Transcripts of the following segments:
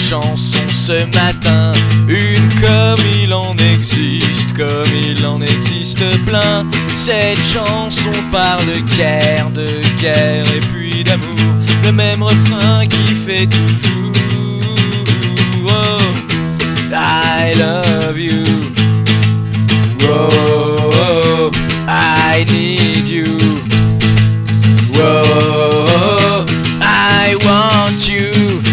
chanson ce matin. Une comme il en existe plein. Cette chanson parle de guerre et puis d'amour. Le même refrain qui fait toujours oh, I love you. Oh, I need you. Oh, I want you.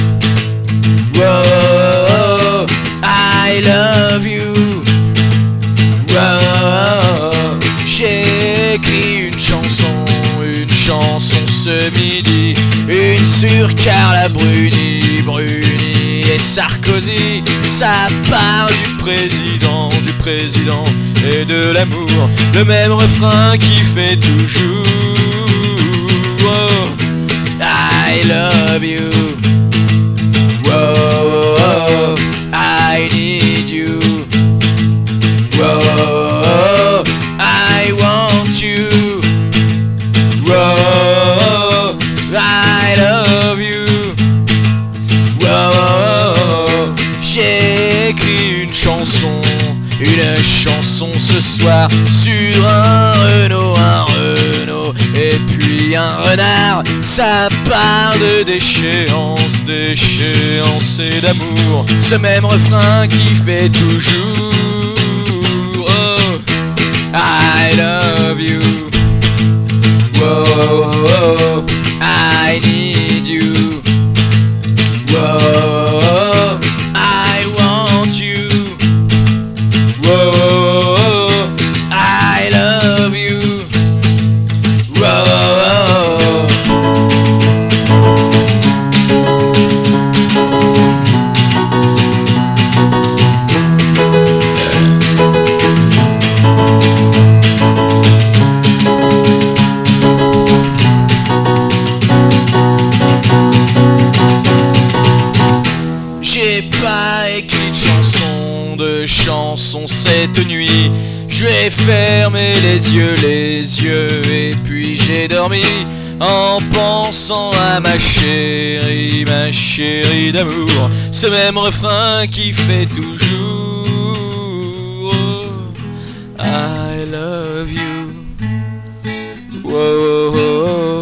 Oh, I love you. Oh, j'ai écrit une chanson ce midi. Une sur Carla Bruni et Sarkozy. Ça parle du président et de l'amour. Le même refrain qui fait toujours oh, I love you. Oh, I need you. Oh, I want you. Oh, I love you. Oh, j'ai écrit une chanson ce soir sur un Renault et puis un renard. Ça parle de déchéance et d'amour. Ce même refrain qui fait toujours oh, I love you. Whoa, I need you. Whoa, I want you. Whoa, I love you. Whoa. J'ai pas écrit de chanson cette nuit. Je vais fermer les yeux et puis j'ai dormi en pensant à ma chérie d'amour. Ce même refrain qui fait toujours oh, I love you. Whoa, oh, oh.